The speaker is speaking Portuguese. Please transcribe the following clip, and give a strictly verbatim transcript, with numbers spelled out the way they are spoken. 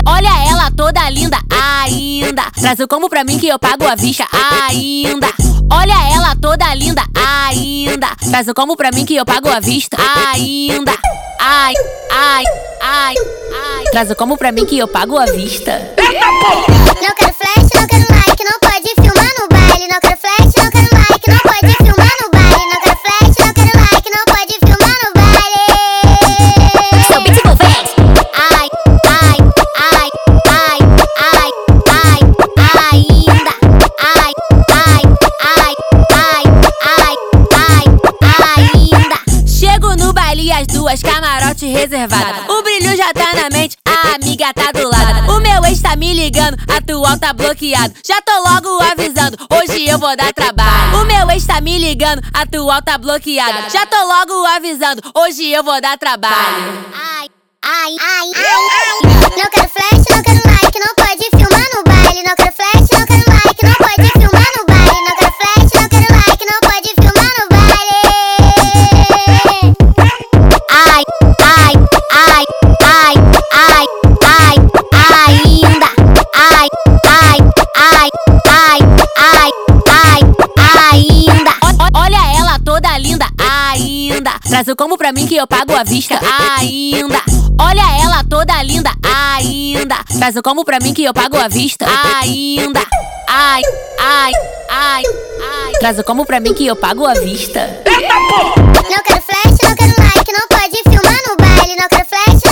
Olha ela toda linda ainda. Traz o combo pra mim que eu pago à vista ainda. Olha ela toda linda ainda. Traz o combo pra mim que eu pago à vista ainda. Ai, ai, ai, ai. Traz o combo pra mim que eu pago à vista. Não quero flash, não quero like, não pode filmar no baile. Não quero flash, não quero like, não pode filmar no baile. Não quero flash, não quero like, não pode filmar no baile. Seu beat envolvente. Ai, ai, ai, ai, ai, ai, ainda. Ai, ai, ai, ai, ai, ai, ainda. Chego no baile as duas camarote reservada. O brilho já tá na mente, a amiga tá do lado. O meu ex tá me ligando, atual tá bloqueado. Já tô logo avisando, hoje eu vou dar trabalho. O meu ex tá me ligando, atual tá bloqueado. Já tô logo avisando, hoje eu vou dar trabalho. Ai, ai, ai, ai. Não quero flash, não quero like, não pode filmar no baile. Não quero flash, não quero like, não pode filmar no baile. Não quero flash, não quero like, não pode filmar no baile. Ai, ai, ai, ai, ai, ai, ainda. Ai, ai, ai, ai, ai, ai, ainda. O- Olha ela toda linda ainda. Traz o combo pra mim que eu pago à vista ainda. Olha ela toda linda ainda. Traz o combo pra mim que eu pago à vista ainda. Ai, ai, ai, ai. Traz o combo pra mim que eu pago à vista. Não quero flash, não quero like, não pode filmar no baile. Não quero flash,